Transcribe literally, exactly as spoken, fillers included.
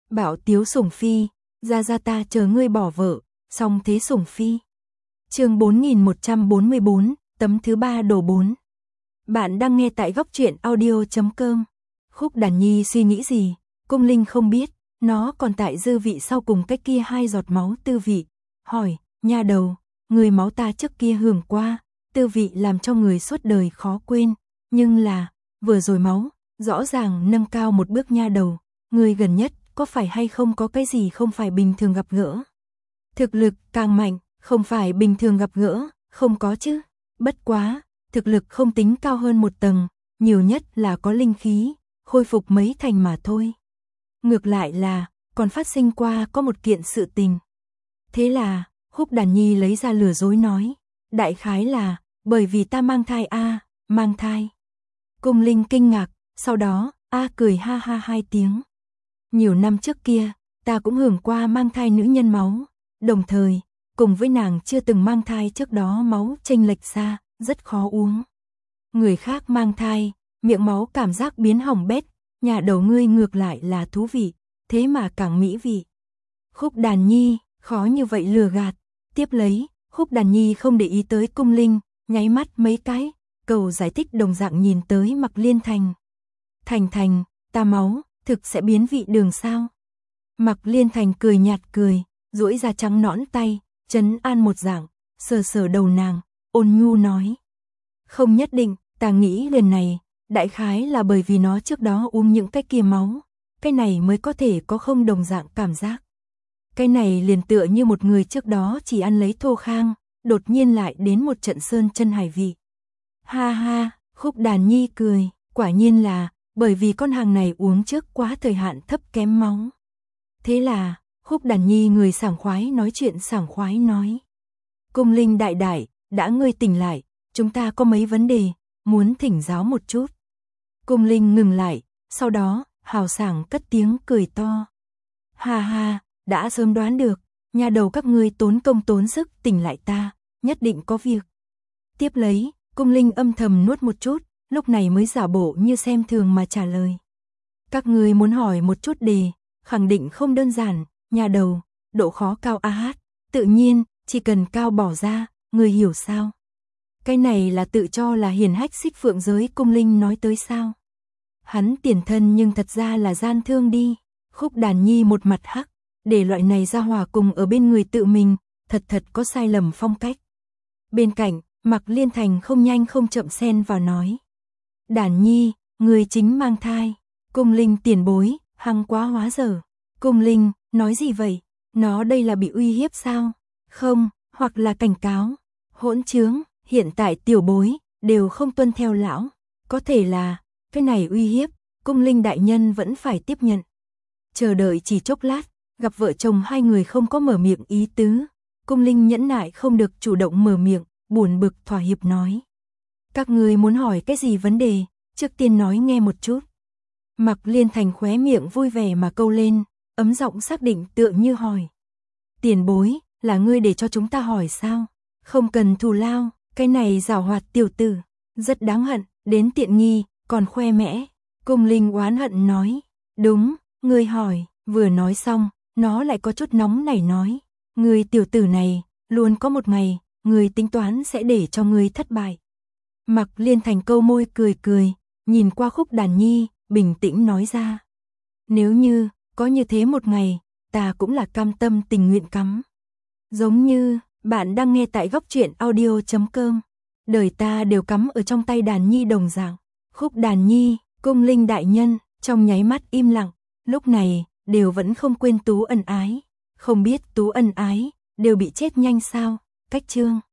Bảo tiếu sủng phi, ra ra ta chờ ngươi bỏ vợ, song thế sủng phi. Chương bốn nghìn một trăm bốn mươi bốn, tấm thứ ba đồ bốn. Bạn đang nghe tại góc truyện audio chấm com. Khúc Đàn Nhi suy nghĩ gì, Cung Linh không biết, nó còn tại dư vị sau cùng cái kia hai giọt máu tư vị. Hỏi, nha đầu, người máu ta trước kia hưởng qua, tư vị làm cho người suốt đời khó quên, nhưng là, vừa rồi máu, rõ ràng nâng cao một bước nha đầu, người gần nhất có phải hay không có cái gì không phải bình thường gặp gỡ. Thực lực càng mạnh, không phải bình thường gặp gỡ, không có chứ, bất quá, thực lực không tính cao hơn một tầng, nhiều nhất là có linh khí, khôi phục mấy thành mà thôi. Ngược lại là, còn phát sinh qua có một kiện sự tình. Thế là, Khúc Đàn Nhi lấy ra lừa dối nói, đại khái là, bởi vì ta mang thai a, à, mang thai. Cung Linh kinh ngạc, sau đó, a à cười ha ha hai tiếng. Nhiều năm trước kia, ta cũng hưởng qua mang thai nữ nhân máu, đồng thời, cùng với nàng chưa từng mang thai trước đó máu chênh lệch xa, rất khó uống. Người khác mang thai, miệng máu cảm giác biến hỏng bét, nhà đầu ngươi ngược lại là thú vị, thế mà càng mỹ vị. Khúc Đàn Nhi, khó như vậy lừa gạt, tiếp lấy, Khúc Đàn Nhi không để ý tới Cung Linh, nháy mắt mấy cái, cầu giải thích đồng dạng nhìn tới Mặc Liên Thành. Thành Thành, ta máu, thực sẽ biến vị đường sao? Mặc Liên Thành cười nhạt cười, duỗi ra trắng nõn tay, trấn an một dạng, sờ sờ đầu nàng, ôn nhu nói. Không nhất định, ta nghĩ lần này, đại khái là bởi vì nó trước đó uống những cái kia máu, cái này mới có thể có không đồng dạng cảm giác. Cái này liền tựa như một người trước đó chỉ ăn lấy thô khang, đột nhiên lại đến một trận sơn chân hải vị. Ha ha, Khúc Đàn Nhi cười, quả nhiên là, bởi vì con hàng này uống trước quá thời hạn thấp kém máu. Thế là, Khúc Đàn Nhi người sảng khoái nói chuyện sảng khoái nói. Cung Linh đại đại, đã ngươi tỉnh lại, chúng ta có mấy vấn đề, muốn thỉnh giáo một chút. Cung Linh ngừng lại, sau đó, hào sảng cất tiếng cười to. Ha ha, đã sớm đoán được, nhà đầu các ngươi tốn công tốn sức tỉnh lại ta, nhất định có việc. Tiếp lấy, Cung Linh âm thầm nuốt một chút, lúc này mới giả bộ như xem thường mà trả lời. Các ngươi muốn hỏi một chút đề, khẳng định không đơn giản, nhà đầu, độ khó cao a hát, tự nhiên, chỉ cần cao bỏ ra, người hiểu sao? Cái này là tự cho là hiền hách xích phượng giới Cung Linh nói tới sao? Hắn tiền thân nhưng thật ra là gian thương đi, Khúc Đàn Nhi một mặt hắc, để loại này ra hòa cùng ở bên người tự mình, thật thật có sai lầm phong cách. Bên cạnh, Mặc Liên Thành không nhanh không chậm xen vào nói. Đàn Nhi, người chính mang thai, Cung Linh tiền bối, hăng quá hóa dở. Cung Linh, nói gì vậy? Nó đây là bị uy hiếp sao? Không, hoặc là cảnh cáo. Hỗn trướng, hiện tại tiểu bối, đều không tuân theo lão. Có thể là, cái này uy hiếp, Cung Linh đại nhân vẫn phải tiếp nhận. Chờ đợi chỉ chốc lát, gặp vợ chồng hai người không có mở miệng ý tứ. Cung Linh nhẫn nại không được chủ động mở miệng, buồn bực thỏa hiệp nói. Các người muốn hỏi cái gì vấn đề, trước tiên nói nghe một chút. Mặc Liên Thành khóe miệng vui vẻ mà câu lên, ấm giọng xác định tựa như hỏi. Tiền bối, là ngươi để cho chúng ta hỏi sao? Không cần thù lao, cái này giảo hoạt tiểu tử, rất đáng hận, đến tiện nghi, còn khoe mẽ. Cung Linh oán hận nói, đúng, ngươi hỏi, vừa nói xong, nó lại có chút nóng nảy nói. Ngươi tiểu tử này, luôn có một ngày, ngươi tính toán sẽ để cho ngươi thất bại. Mặc Liên Thành câu môi cười cười, nhìn qua Khúc Đàn Nhi, bình tĩnh nói ra. Nếu như, có như thế một ngày, ta cũng là cam tâm tình nguyện cắm. Giống như, bạn đang nghe tại góc truyện audio chấm com. Đời ta đều cắm ở trong tay Đàn Nhi đồng dạng. Khúc Đàn Nhi, Cung Linh đại nhân, trong nháy mắt im lặng, lúc này, đều vẫn không quên Tú ân ái. Không biết Tú ân ái, đều bị chết nhanh sao, cách chương.